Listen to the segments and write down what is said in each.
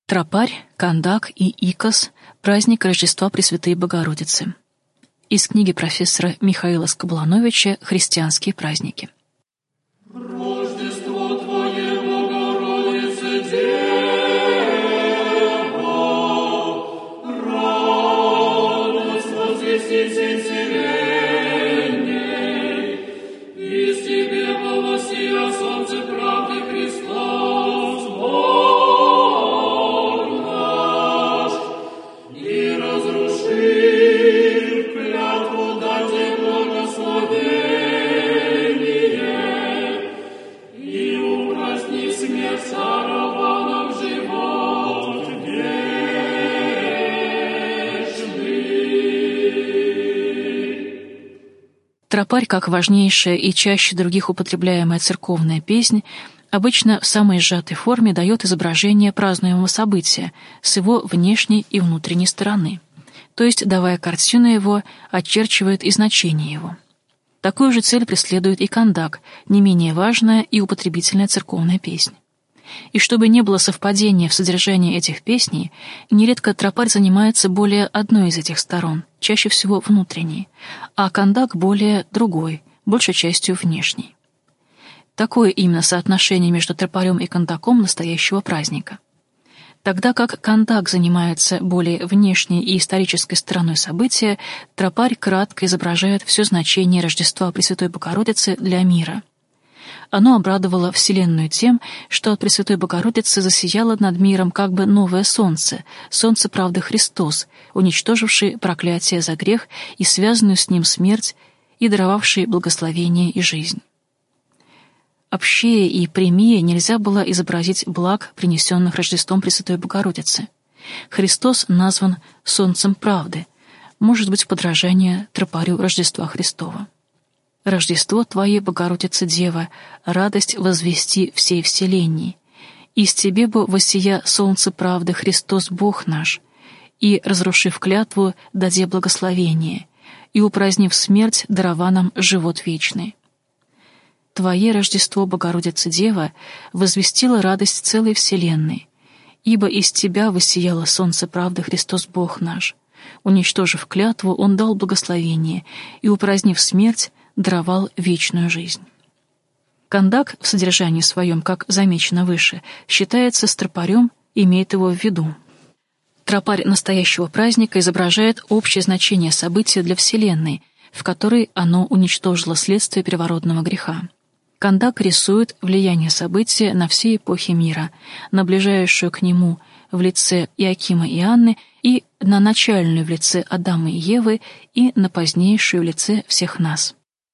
Тропарь, Кандак и Икос – праздник Рождества Пресвятой Богородицы. Из книги профессора Михаила Скоблановича «Христианские праздники». Рождество Твое, Богородице, Дева, радость возвеститель вселенной, из Тебе воссия солнце правды Христос, Бог наш, и разрушив клятву дать Тебе благословение, и упраздни смерть царованном живот вечный. Тропарь, как важнейшая и чаще других употребляемая церковная песнь, обычно в самой сжатой форме дает изображение празднуемого события с его внешней и внутренней стороны, то есть, давая картину его, очерчивает и значение его. Такую же цель преследует и кандак, не менее важная и употребительная церковная песнь. И чтобы не было совпадения в содержании этих песней, нередко тропарь занимается более одной из этих сторон, чаще всего внутренней, а кандак более другой, большей частью внешней. Такое именно соотношение между тропарем и кандаком настоящего праздника. Тогда как кандак занимается более внешней и исторической стороной события, тропарь кратко изображает все значение Рождества Пресвятой Богородицы для мира. Оно обрадовало Вселенную тем, что от Пресвятой Богородицы засияло над миром как бы новое солнце, солнце правды Христос, уничтоживший проклятие за грех и связанную с ним смерть, и даровавший благословение и жизнь. Общее и прямее нельзя было изобразить благ, принесенных Рождеством Пресвятой Богородицы. Христос назван «Солнцем правды», может быть, в подражание тропарю Рождества Христова. «Рождество Твое, Богородица Дева, радость возвести всей вселенной. Из Тебе бы воссия солнце правды Христос Бог наш, и, разрушив клятву, даде благословение, и, упразднив смерть, дарова нам живот вечный. Твое Рождество, Богородица Дева, возвестило радость целой вселенной, ибо из Тебя воссияло солнце правды Христос Бог наш. Уничтожив клятву, Он дал благословение, и, упразднив смерть, даровал вечную жизнь». Кандак в содержании своем, как замечено выше, считается с тропарем, имеет его в виду. Тропарь настоящего праздника изображает общее значение события для Вселенной, в которой оно уничтожило следствие первородного греха. Кандак рисует влияние события на все эпохи мира, на ближайшую к нему в лице Иакима и Анны, и на начальную в лице Адама и Евы, и на позднейшую в лице всех нас.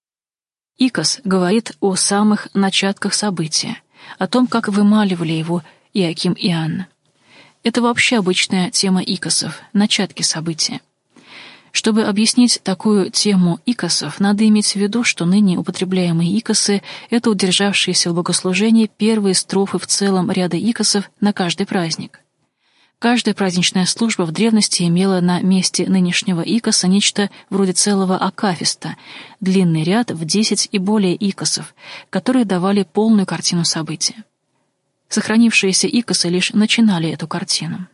Икос говорит о самых начатках события, о том, как вымаливали его Иаким и Анна. Это вообще обычная тема икосов, начатки события. Чтобы объяснить такую тему икосов, надо иметь в виду, что ныне употребляемые икосы — это удержавшиеся в богослужении первые строфы в целом ряда икосов на каждый праздник. Каждая праздничная служба в древности имела на месте нынешнего икоса нечто вроде целого акафиста, длинный ряд в 10 и более икосов, которые давали полную картину события. Сохранившиеся икосы лишь начинали эту картину.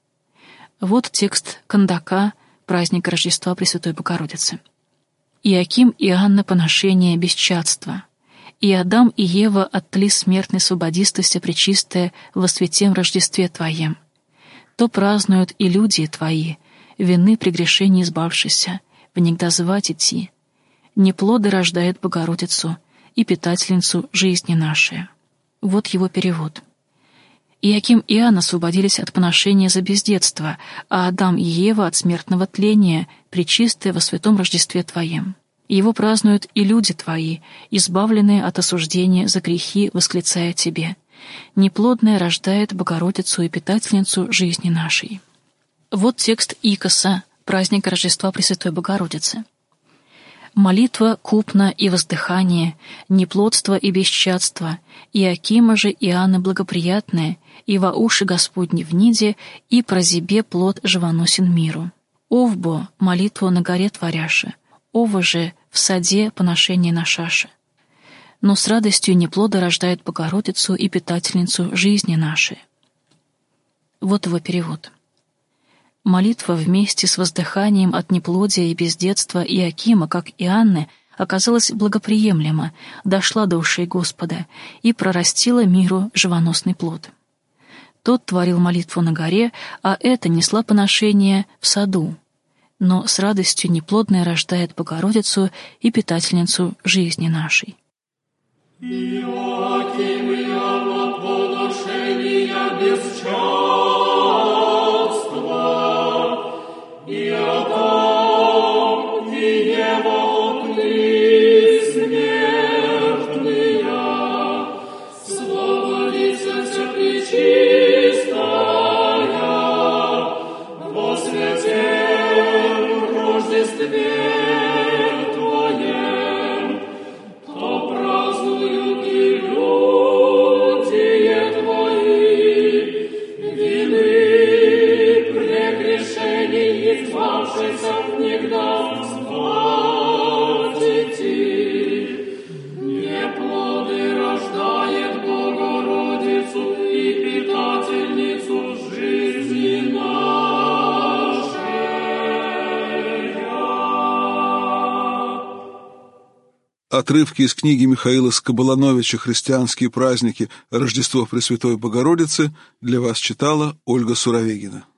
Вот текст кандака праздника Рождества Пресвятой Богородицы. «Иаким и Анна поношение бесчадства, и Адам и Ева оттли смертной свободистости пречистое во святем Рождестве Твоем. То празднуют и люди Твои, вины прегрешений избавшися, внегда звать идти. Неплоды рождает Богородицу и питательницу жизни нашей». Вот его перевод. Иаким и Анна освободились от поношения за бездетство, а Адам и Ева от смертного тления, пречистое во святом Рождестве Твоем. Его празднуют и люди Твои, избавленные от осуждения за грехи, восклицая Тебе. Неплодная рождает Богородицу и питательницу жизни нашей. Вот текст икоса, праздника Рождества Пресвятой Богородицы. «Молитва, купна и воздыхание, неплодство и бесчадство, Иакима же и Анны благоприятное, и во уши Господни вниде, и прозебе плод живоносен миру. Овбо молитву на горе творяше, ова же в саде поношение на шаше. Но с радостью неплода рождает Богородицу и питательницу жизни нашей». Вот его перевод. Молитва вместе с воздыханием от неплодия и бездетства Иоакима, как и Анны, оказалась благоприемлема, дошла до ушей Господа и прорастила миру живоносный плод. Тот творил молитву на горе, а эта несла поношение в саду. Но с радостью неплодная рождает Богородицу и питательницу жизни нашей. Иоаким и Анна поношения бесчадства, и Адам, и Ева опли смертные, Славолица Всепречистая, во святем Рождестве Твоем, то празднуют и люди Твои, вины прегрешений и впавшихся в них да вспомните. Неплоды рождает Богородицу и питательницу жизни нашей. Отрывки из книги Михаила Скоболановича «Христианские праздники. Рождество Пресвятой Богородицы» для вас читала Ольга Суровегина.